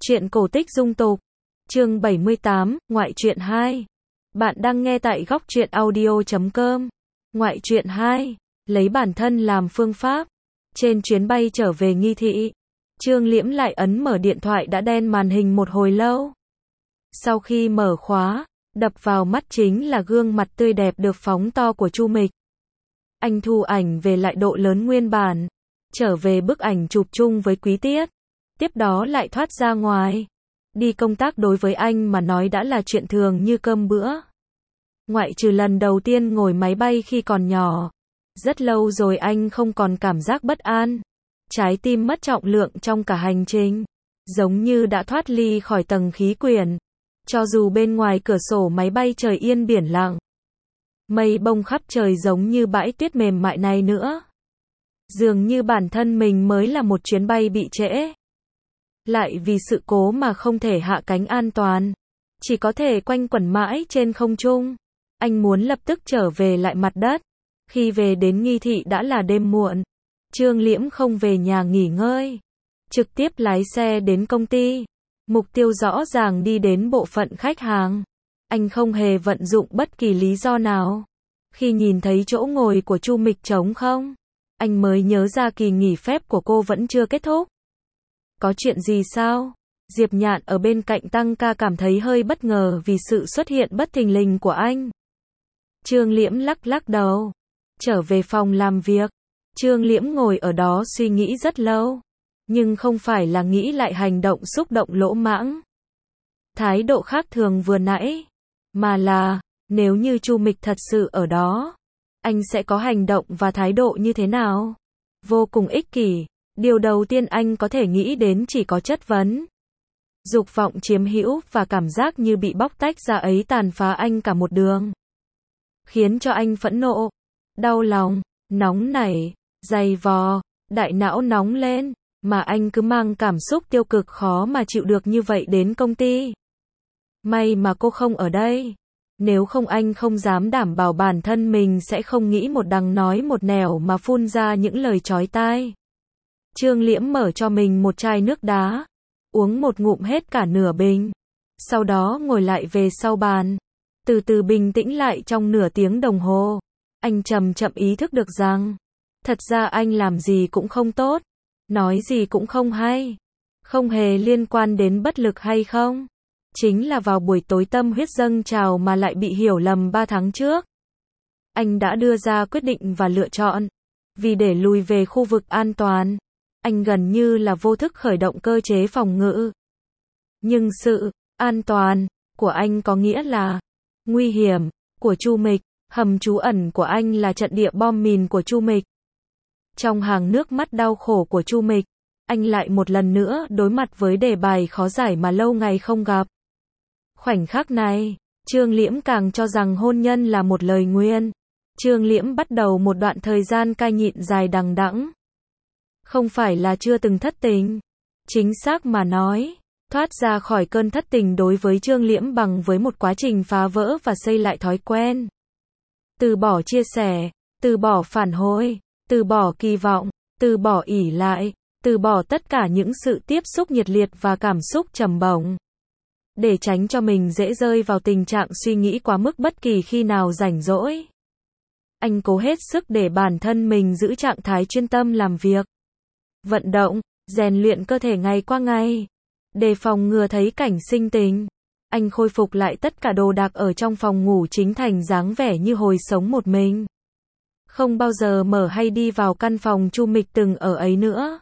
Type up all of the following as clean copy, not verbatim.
Truyện cổ tích dung tục. Chương 78, Ngoại truyện 2. Bạn đang nghe tại góc truyện audio.com. Ngoại truyện 2. Lấy bản thân làm phương pháp. Trên chuyến bay trở về Nghi Thị, Trương Liễm lại ấn mở điện thoại đã đen màn hình một hồi lâu. Sau khi mở khóa, đập vào mắt chính là gương mặt tươi đẹp được phóng to của Chu Mịch. Anh thu ảnh về lại độ lớn nguyên bản, trở về bức ảnh chụp chung với Quý Tiết. Tiếp đó lại thoát ra ngoài. Đi công tác đối với anh mà nói đã là chuyện thường như cơm bữa. Ngoại trừ lần đầu tiên ngồi máy bay khi còn nhỏ. Rất lâu rồi anh không còn cảm giác bất an. Trái tim mất trọng lượng trong cả hành trình. Giống như đã thoát ly khỏi tầng khí quyển. Cho dù bên ngoài cửa sổ máy bay trời yên biển lặng. Mây bông khắp trời giống như bãi tuyết mềm mại này nữa. Dường như bản thân mình mới là một chuyến bay bị trễ. Lại vì sự cố mà không thể hạ cánh an toàn. Chỉ có thể quanh quẩn mãi trên không trung. Anh muốn lập tức trở về lại mặt đất. Khi về đến Nghi Thị đã là đêm muộn. Trương Liễm không về nhà nghỉ ngơi. Trực tiếp lái xe đến công ty. Mục tiêu rõ ràng đi đến bộ phận khách hàng. Anh không hề vận dụng bất kỳ lý do nào. Khi nhìn thấy chỗ ngồi của Chu Mịch trống không, anh mới nhớ ra kỳ nghỉ phép của cô vẫn chưa kết thúc. Có chuyện gì sao? Diệp Nhạn ở bên cạnh tăng ca cảm thấy hơi bất ngờ vì sự xuất hiện bất thình lình của anh. Trương Liễm lắc lắc đầu. Trở về phòng làm việc. Trương Liễm ngồi ở đó suy nghĩ rất lâu. Nhưng không phải là nghĩ lại hành động xúc động lỗ mãng. Thái độ khác thường vừa nãy. Mà là, nếu như Chu Mịch thật sự ở đó, anh sẽ có hành động và thái độ như thế nào? Vô cùng ích kỷ. Điều đầu tiên anh có thể nghĩ đến chỉ có chất vấn. Dục vọng chiếm hữu và cảm giác như bị bóc tách ra ấy tàn phá anh cả một đường. Khiến cho anh phẫn nộ, đau lòng, nóng nảy, dày vò, đại não nóng lên, mà anh cứ mang cảm xúc tiêu cực khó mà chịu được như vậy đến công ty. May mà cô không ở đây. Nếu không anh không dám đảm bảo bản thân mình sẽ không nghĩ một đằng nói một nẻo mà phun ra những lời chói tai. Trương Liễm mở cho mình một chai nước đá, uống một ngụm hết cả nửa bình. Sau đó ngồi lại về sau bàn, từ từ bình tĩnh lại trong nửa tiếng đồng hồ. Anh chậm chậm ý thức được rằng, thật ra anh làm gì cũng không tốt, nói gì cũng không hay, không hề liên quan đến bất lực hay không. Chính là vào buổi tối tâm huyết dâng trào mà lại bị hiểu lầm 3 tháng trước. Anh đã đưa ra quyết định và lựa chọn. Vì để lùi về khu vực an toàn, anh gần như là vô thức khởi động cơ chế phòng ngự. Nhưng sự an toàn của anh có nghĩa là nguy hiểm của Chu Mịch, hầm trú ẩn của anh là trận địa bom mìn của Chu Mịch. Trong hàng nước mắt đau khổ của Chu Mịch, anh lại một lần nữa đối mặt với đề bài khó giải mà lâu ngày không gặp. Khoảnh khắc này, Trương Liễm càng cho rằng hôn nhân là một lời nguyền. Trương Liễm bắt đầu một đoạn thời gian cai nhịn dài đằng đẵng. Không phải là chưa từng thất tình. Chính xác mà nói, thoát ra khỏi cơn thất tình đối với Trương Liễm bằng với một quá trình phá vỡ và xây lại thói quen. Từ bỏ chia sẻ, từ bỏ phản hồi, từ bỏ kỳ vọng, từ bỏ ỷ lại, từ bỏ tất cả những sự tiếp xúc nhiệt liệt và cảm xúc trầm bổng. Để tránh cho mình dễ rơi vào tình trạng suy nghĩ quá mức bất kỳ khi nào rảnh rỗi. Anh cố hết sức để bản thân mình giữ trạng thái chuyên tâm làm việc. Vận động, rèn luyện cơ thể ngày qua ngày. Để phòng ngừa thấy cảnh sinh tình. Anh khôi phục lại tất cả đồ đạc ở trong phòng ngủ chính thành dáng vẻ như hồi sống một mình. Không bao giờ mở hay đi vào căn phòng Chu Mịch từng ở ấy nữa.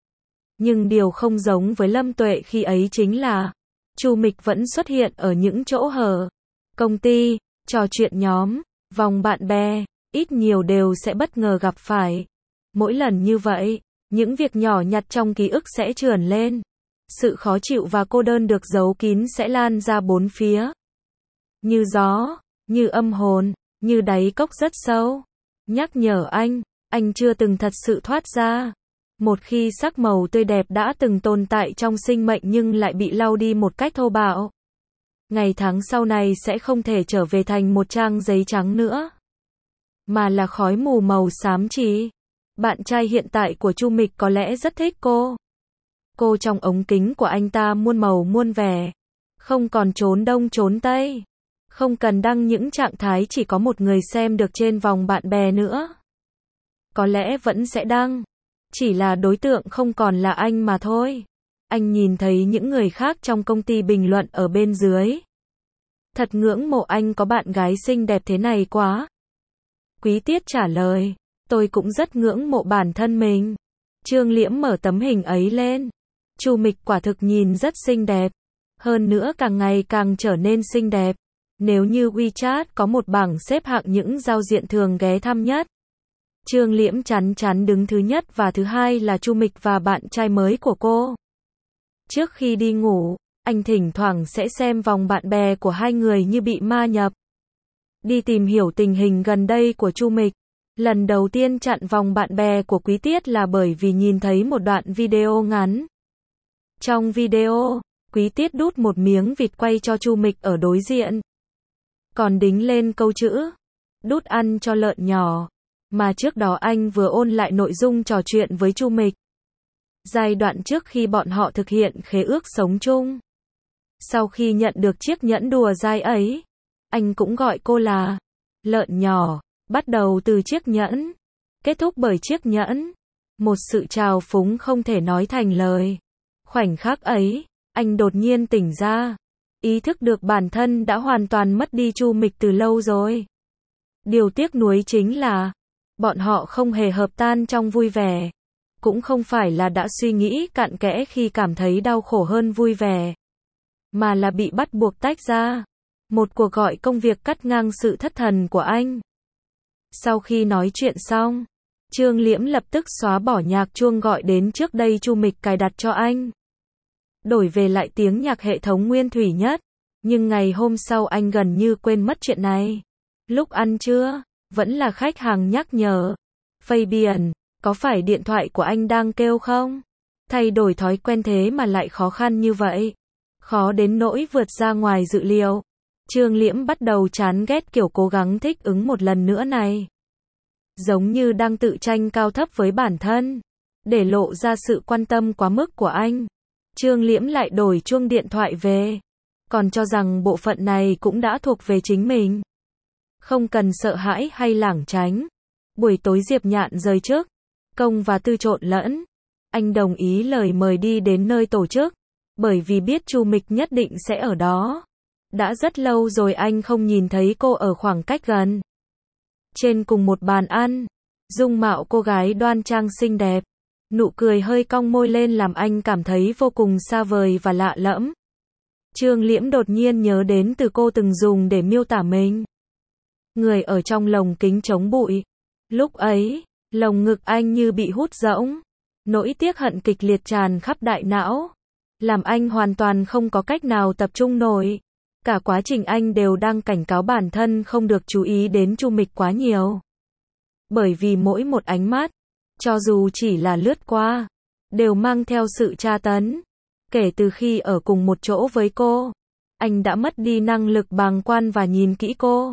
Nhưng điều không giống với Lâm Tuệ khi ấy chính là Chu Mịch vẫn xuất hiện ở những chỗ hở. Công ty, trò chuyện nhóm, vòng bạn bè, ít nhiều đều sẽ bất ngờ gặp phải. Mỗi lần như vậy, những việc nhỏ nhặt trong ký ức sẽ trườn lên. Sự khó chịu và cô đơn được giấu kín sẽ lan ra bốn phía. Như gió, như âm hồn, như đáy cốc rất sâu. Nhắc nhở anh chưa từng thật sự thoát ra. Một khi sắc màu tươi đẹp đã từng tồn tại trong sinh mệnh nhưng lại bị lau đi một cách thô bạo. Ngày tháng sau này sẽ không thể trở về thành một trang giấy trắng nữa. Mà là khói mù màu xám chì. Bạn trai hiện tại của Chu Mịch có lẽ rất thích cô. Cô trong ống kính của anh ta muôn màu muôn vẻ. Không còn trốn đông trốn tây. Không cần đăng những trạng thái chỉ có một người xem được trên vòng bạn bè nữa. Có lẽ vẫn sẽ đăng. Chỉ là đối tượng không còn là anh mà thôi. Anh nhìn thấy những người khác trong công ty bình luận ở bên dưới. Thật ngưỡng mộ anh có bạn gái xinh đẹp thế này quá. Quý Tiết trả lời, tôi cũng rất ngưỡng mộ bản thân mình. Trương Liễm mở tấm hình ấy lên. Chu Mịch quả thực nhìn rất xinh đẹp. Hơn nữa càng ngày càng trở nên xinh đẹp. Nếu như WeChat có một bảng xếp hạng những giao diện thường ghé thăm nhất, Trương Liễm chắn chắn đứng thứ nhất và thứ hai là Chu Mịch và bạn trai mới của cô. Trước khi đi ngủ, anh thỉnh thoảng sẽ xem vòng bạn bè của hai người như bị ma nhập. Đi tìm hiểu tình hình gần đây của Chu Mịch. Lần đầu tiên chặn vòng bạn bè của Quý Tiết là bởi vì nhìn thấy một đoạn video ngắn. Trong video, Quý Tiết đút một miếng vịt quay cho Chu Mịch ở đối diện. Còn đính lên câu chữ, đút ăn cho lợn nhỏ. Mà trước đó anh vừa ôn lại nội dung trò chuyện với Chu Mịch. Giai đoạn trước khi bọn họ thực hiện khế ước sống chung. Sau khi nhận được chiếc nhẫn đùa dai ấy, anh cũng gọi cô là lợn nhỏ, bắt đầu từ chiếc nhẫn, kết thúc bởi chiếc nhẫn. Một sự trào phúng không thể nói thành lời. Khoảnh khắc ấy, anh đột nhiên tỉnh ra, ý thức được bản thân đã hoàn toàn mất đi Chu Mịch từ lâu rồi. Điều tiếc nuối chính là, bọn họ không hề hợp tan trong vui vẻ. Cũng không phải là đã suy nghĩ cặn kẽ khi cảm thấy đau khổ hơn vui vẻ, mà là bị bắt buộc tách ra. Một cuộc gọi công việc cắt ngang sự thất thần của anh. Sau khi nói chuyện xong, Trương Liễm lập tức xóa bỏ nhạc chuông gọi đến trước đây Chu Mịch cài đặt cho anh. Đổi về lại tiếng nhạc hệ thống nguyên thủy nhất. Nhưng ngày hôm sau anh gần như quên mất chuyện này. Lúc ăn trưa, vẫn là khách hàng nhắc nhở. Fabian, có phải điện thoại của anh đang kêu không? Thay đổi thói quen thế mà lại khó khăn như vậy. Khó đến nỗi vượt ra ngoài dự liệu. Trương Liễm bắt đầu chán ghét kiểu cố gắng thích ứng một lần nữa này. Giống như đang tự tranh cao thấp với bản thân. Để lộ ra sự quan tâm quá mức của anh, Trương Liễm lại đổi chuông điện thoại về. Còn cho rằng bộ phận này cũng đã thuộc về chính mình. Không cần sợ hãi hay lảng tránh. Buổi tối Diệp Nhạn rời chức, công và tư trộn lẫn. Anh đồng ý lời mời đi đến nơi tổ chức, bởi vì biết Chu Mịch nhất định sẽ ở đó. Đã rất lâu rồi anh không nhìn thấy cô ở khoảng cách gần. Trên cùng một bàn ăn, dung mạo cô gái đoan trang xinh đẹp, nụ cười hơi cong môi lên làm anh cảm thấy vô cùng xa vời và lạ lẫm. Trương Liễm đột nhiên nhớ đến từ cô từng dùng để miêu tả mình. Người ở trong lồng kính chống bụi. Lúc ấy, lồng ngực anh như bị hút rỗng. Nỗi tiếc hận kịch liệt tràn khắp đại não, làm anh hoàn toàn không có cách nào tập trung nổi. Cả quá trình anh đều đang cảnh cáo bản thân không được chú ý đến Chu Mịch quá nhiều. Bởi vì mỗi một ánh mắt, cho dù chỉ là lướt qua, đều mang theo sự tra tấn. Kể từ khi ở cùng một chỗ với cô, anh đã mất đi năng lực bàng quan và nhìn kỹ cô.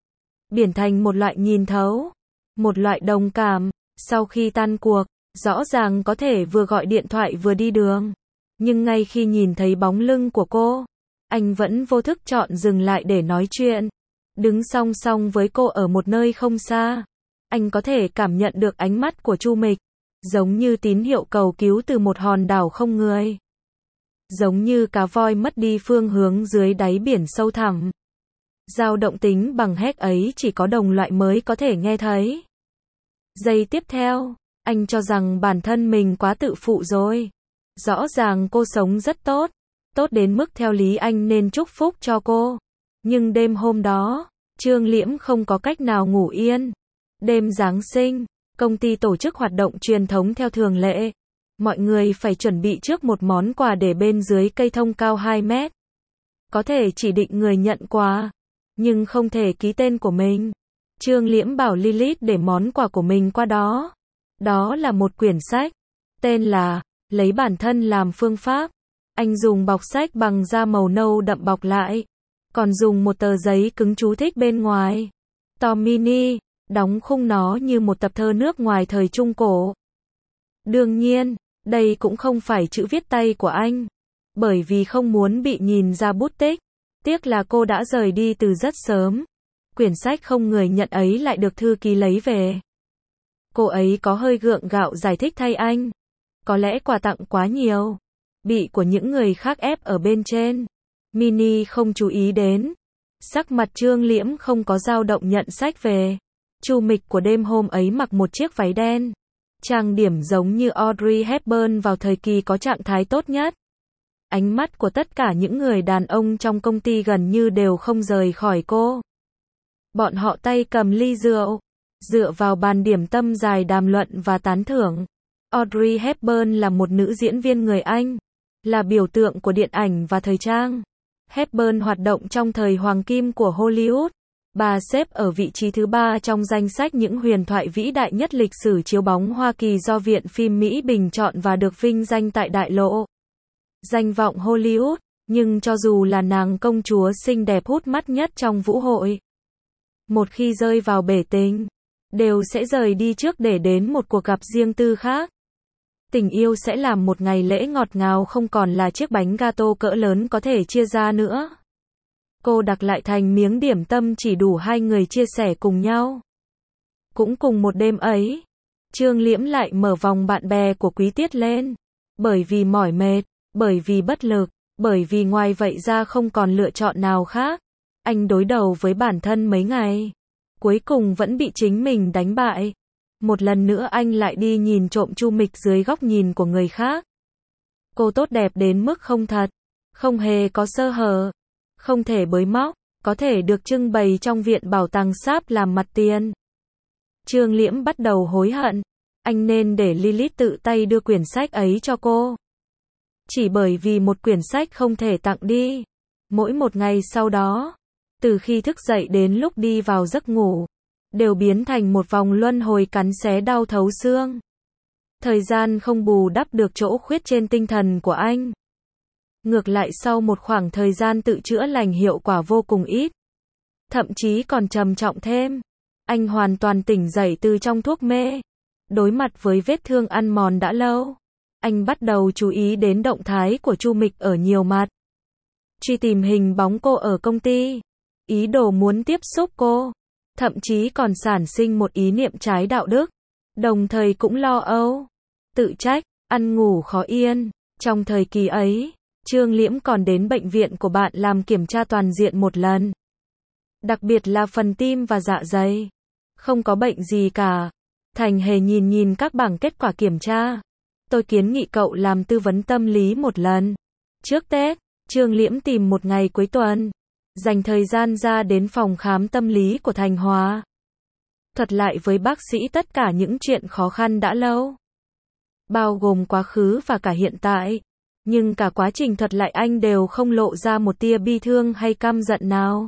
Biến thành một loại nhìn thấu, một loại đồng cảm. Sau khi tan cuộc, rõ ràng có thể vừa gọi điện thoại vừa đi đường. Nhưng ngay khi nhìn thấy bóng lưng của cô, anh vẫn vô thức chọn dừng lại để nói chuyện. Đứng song song với cô ở một nơi không xa, anh có thể cảm nhận được ánh mắt của Chu Mịch, giống như tín hiệu cầu cứu từ một hòn đảo không người. Giống như cá voi mất đi phương hướng dưới đáy biển sâu thẳm. Dao động tính bằng hét ấy chỉ có đồng loại mới có thể nghe thấy. Giây tiếp theo, anh cho rằng bản thân mình quá tự phụ rồi. Rõ ràng cô sống rất tốt, tốt đến mức theo lý anh nên chúc phúc cho cô. Nhưng đêm hôm đó, Trương Liễm không có cách nào ngủ yên. Đêm Giáng sinh, công ty tổ chức hoạt động truyền thống theo thường lệ. Mọi người phải chuẩn bị trước một món quà để bên dưới cây thông cao 2 mét. Có thể chỉ định người nhận quà, nhưng không thể ký tên của mình. Trương Liễm bảo Lilith để món quà của mình qua đó. Đó là một quyển sách, tên là Lấy bản thân làm phương pháp. Anh dùng bọc sách bằng da màu nâu đậm bọc lại, còn dùng một tờ giấy cứng chú thích bên ngoài. To mini, đóng khung nó như một tập thơ nước ngoài thời Trung Cổ. Đương nhiên, Đây cũng không phải chữ viết tay của anh. Bởi vì không muốn bị nhìn ra bút tích. Tiếc là cô đã rời đi từ rất sớm. Quyển sách không người nhận ấy lại được thư ký lấy về. Cô ấy có hơi gượng gạo giải thích thay anh. Có lẽ quà tặng quá nhiều. Bị của những người khác ép ở bên trên. Mini không chú ý đến. Sắc mặt Trương Liễm không có dao động nhận sách về. Chu Mịch của đêm hôm ấy mặc một chiếc váy đen. Trang điểm giống như Audrey Hepburn vào thời kỳ có trạng thái tốt nhất. Ánh mắt của tất cả những người đàn ông trong công ty gần như đều không rời khỏi cô. Bọn họ tay cầm ly rượu, dựa vào bàn điểm tâm dài đàm luận và tán thưởng. Audrey Hepburn là một nữ diễn viên người Anh, là biểu tượng của điện ảnh và thời trang. Hepburn hoạt động trong thời hoàng kim của Hollywood. Bà xếp ở vị trí thứ 3 trong danh sách những huyền thoại vĩ đại nhất lịch sử chiếu bóng Hoa Kỳ do Viện Phim Mỹ bình chọn và được vinh danh tại đại lộ. Danh vọng Hollywood, nhưng cho dù là nàng công chúa xinh đẹp hút mắt nhất trong vũ hội, một khi rơi vào bể tình, đều sẽ rời đi trước để đến một cuộc gặp riêng tư khác. Tình yêu sẽ làm một ngày lễ ngọt ngào không còn là chiếc bánh gato cỡ lớn có thể chia ra nữa. Cô đặc lại thành miếng điểm tâm chỉ đủ hai người chia sẻ cùng nhau. Cũng cùng một đêm ấy, Trương Liễm lại mở vòng bạn bè của Quý Tiết lên. Bởi vì mỏi mệt, bởi vì bất lực, bởi vì ngoài vậy ra không còn lựa chọn nào khác. Anh đối đầu với bản thân mấy ngày. Cuối cùng vẫn bị chính mình đánh bại. Một lần nữa anh lại đi nhìn trộm Chu Mịch dưới góc nhìn của người khác. Cô tốt đẹp đến mức không thật, không hề có sơ hở, không thể bới móc, có thể được trưng bày trong viện bảo tàng sáp làm mặt tiền. Trương Liễm bắt đầu hối hận. Anh nên để Lilith tự tay đưa quyển sách ấy cho cô. Chỉ bởi vì một quyển sách không thể tặng đi. Mỗi một ngày sau đó, từ khi thức dậy đến lúc đi vào giấc ngủ, đều biến thành một vòng luân hồi cắn xé đau thấu xương. Thời gian không bù đắp được chỗ khuyết trên tinh thần của anh. Ngược lại sau một khoảng thời gian tự chữa lành hiệu quả vô cùng ít. Thậm chí còn trầm trọng thêm. Anh hoàn toàn tỉnh dậy từ trong thuốc mê. Đối mặt với vết thương ăn mòn đã lâu, anh bắt đầu chú ý đến động thái của Chu Mịch ở nhiều mặt. Truy tìm hình bóng cô ở công ty. Ý đồ muốn tiếp xúc cô. Thậm chí còn sản sinh một ý niệm trái đạo đức. Đồng thời cũng lo âu, tự trách, ăn ngủ khó yên. Trong thời kỳ ấy, Trương Liễm còn đến bệnh viện của bạn làm kiểm tra toàn diện một lần. Đặc biệt là phần tim và dạ dày. Không có bệnh gì cả. Thành hề nhìn các bảng kết quả kiểm tra. Tôi kiến nghị cậu làm tư vấn tâm lý một lần. Trước Tết, Trương Liễm tìm một ngày cuối tuần, dành thời gian ra đến phòng khám tâm lý của Thành Hòa. Thuật lại với bác sĩ tất cả những chuyện khó khăn đã lâu. Bao gồm quá khứ và cả hiện tại. Nhưng cả quá trình thuật lại anh đều không lộ ra một tia bi thương hay căm giận nào.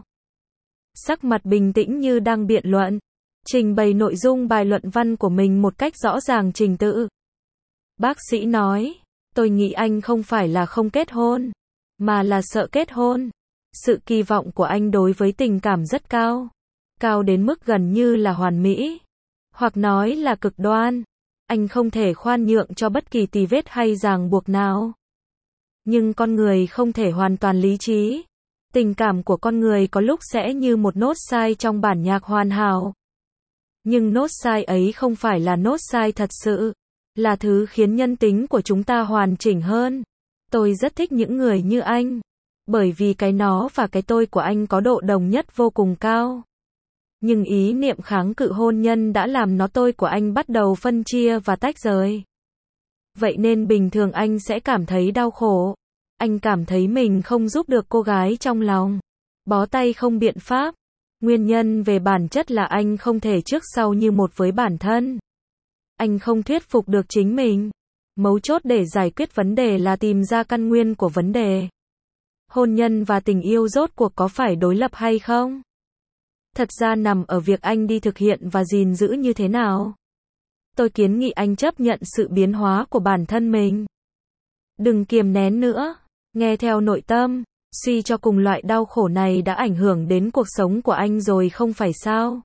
Sắc mặt bình tĩnh như đang biện luận. Trình bày nội dung bài luận văn của mình một cách rõ ràng trình tự. Bác sĩ nói, tôi nghĩ anh không phải là không kết hôn, mà là sợ kết hôn. Sự kỳ vọng của anh đối với tình cảm rất cao. Cao đến mức gần như là hoàn mỹ. Hoặc nói là cực đoan. Anh không thể khoan nhượng cho bất kỳ tì vết hay ràng buộc nào. Nhưng con người không thể hoàn toàn lý trí. Tình cảm của con người có lúc sẽ như một nốt sai trong bản nhạc hoàn hảo. Nhưng nốt sai ấy không phải là nốt sai thật sự. Là thứ khiến nhân tính của chúng ta hoàn chỉnh hơn. Tôi rất thích những người như anh. Bởi vì cái nó và cái tôi của anh có độ đồng nhất vô cùng cao. Nhưng ý niệm kháng cự hôn nhân đã làm nó tôi của anh bắt đầu phân chia và tách rời. Vậy nên bình thường anh sẽ cảm thấy đau khổ. Anh cảm thấy mình không giúp được cô gái trong lòng. Bó tay không biện pháp. Nguyên nhân về bản chất là anh không thể trước sau như một với bản thân. Anh không thuyết phục được chính mình. Mấu chốt để giải quyết vấn đề là tìm ra căn nguyên của vấn đề. Hôn nhân và tình yêu rốt cuộc có phải đối lập hay không? Thật ra nằm ở việc anh đi thực hiện và gìn giữ như thế nào. Tôi kiến nghị anh chấp nhận sự biến hóa của bản thân mình. Đừng kiềm nén nữa. Nghe theo nội tâm. Suy cho cùng loại đau khổ này đã ảnh hưởng đến cuộc sống của anh rồi không phải sao?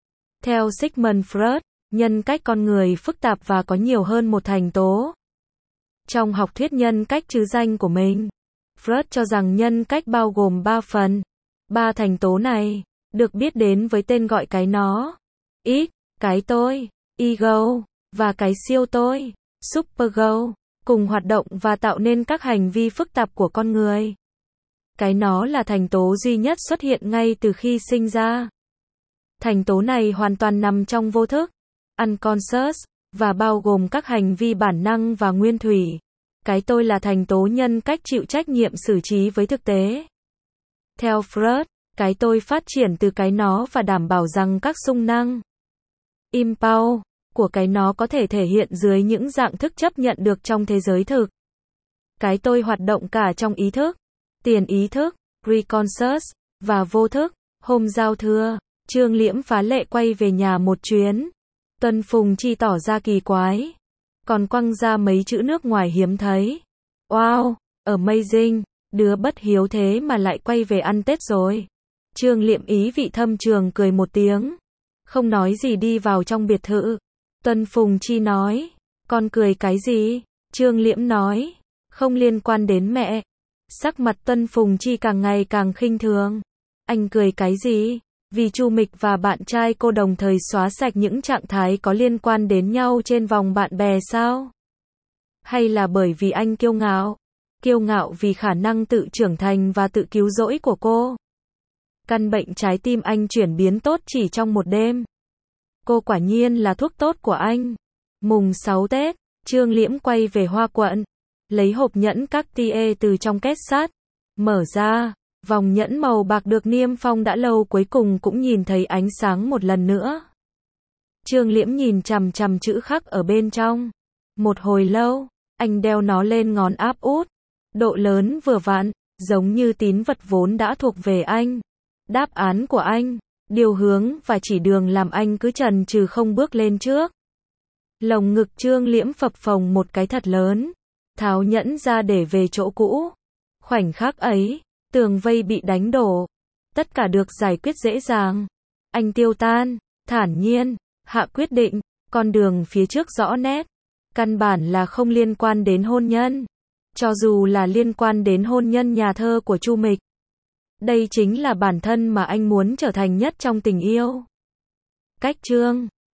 Theo Sigmund Freud, nhân cách con người phức tạp và có nhiều hơn một thành tố. Trong học thuyết nhân cách trứ danh của mình, Freud cho rằng nhân cách bao gồm 3 phần. 3 thành tố này được biết đến với tên gọi cái nó, X, cái tôi, ego, và cái siêu tôi, superego, cùng hoạt động và tạo nên các hành vi phức tạp của con người. Cái nó là thành tố duy nhất xuất hiện ngay từ khi sinh ra. Thành tố này hoàn toàn nằm trong vô thức, unconscious, và bao gồm các hành vi bản năng và nguyên thủy. Cái tôi là thành tố nhân cách chịu trách nhiệm xử trí với thực tế. Theo Freud, cái tôi phát triển từ cái nó và đảm bảo rằng các xung năng, impulse, của cái nó có thể thể hiện dưới những dạng thức chấp nhận được trong thế giới thực. Cái tôi hoạt động cả trong ý thức, tiền ý thức, preconscious, và vô thức. Hôm giao thừa, Trương Liễm phá lệ quay về nhà một chuyến. Tuân Phùng Chi tỏ ra kỳ quái, còn quăng ra mấy chữ nước ngoài hiếm thấy. Wow, amazing, đứa bất hiếu thế mà lại quay về ăn Tết rồi. Trương Liễm ý vị thâm trường cười một tiếng, không nói gì đi vào trong biệt thự. Tuân Phùng Chi nói, con cười cái gì? Trương Liễm nói, không liên quan đến mẹ. Sắc mặt Tuân Phùng Chi càng ngày càng khinh thường. Anh cười cái gì? Vì Chu Mịch và bạn trai cô đồng thời xóa sạch những trạng thái có liên quan đến nhau trên vòng bạn bè sao? Hay là bởi vì anh kiêu ngạo? Kiêu ngạo vì khả năng tự trưởng thành và tự cứu rỗi của cô. Căn bệnh trái tim anh chuyển biến tốt chỉ trong một đêm. Cô quả nhiên là thuốc tốt của anh. Mùng 6 Tết, Trương Liễm quay về Hoa Quận, lấy hộp nhẫn Cartier từ trong két sắt, mở ra, vòng nhẫn màu bạc được niêm phong đã lâu cuối cùng cũng nhìn thấy ánh sáng một lần nữa. Trương Liễm nhìn chằm chằm chữ khắc ở bên trong. Một hồi lâu, anh đeo nó lên ngón áp út. Độ lớn vừa vặn, giống như tín vật vốn đã thuộc về anh. Đáp án của anh, điều hướng và chỉ đường làm anh cứ chần chừ không bước lên trước. Lồng ngực Trương Liễm phập phồng một cái thật lớn, tháo nhẫn ra để về chỗ cũ. Khoảnh khắc ấy, tường vây bị đánh đổ. Tất cả được giải quyết dễ dàng. Anh tiêu tan, thản nhiên, hạ quyết định, con đường phía trước rõ nét. Căn bản là không liên quan đến hôn nhân. Cho dù là liên quan đến hôn nhân nhà thơ của Chu Mịch. Đây chính là bản thân mà anh muốn trở thành nhất trong tình yêu. Cách chương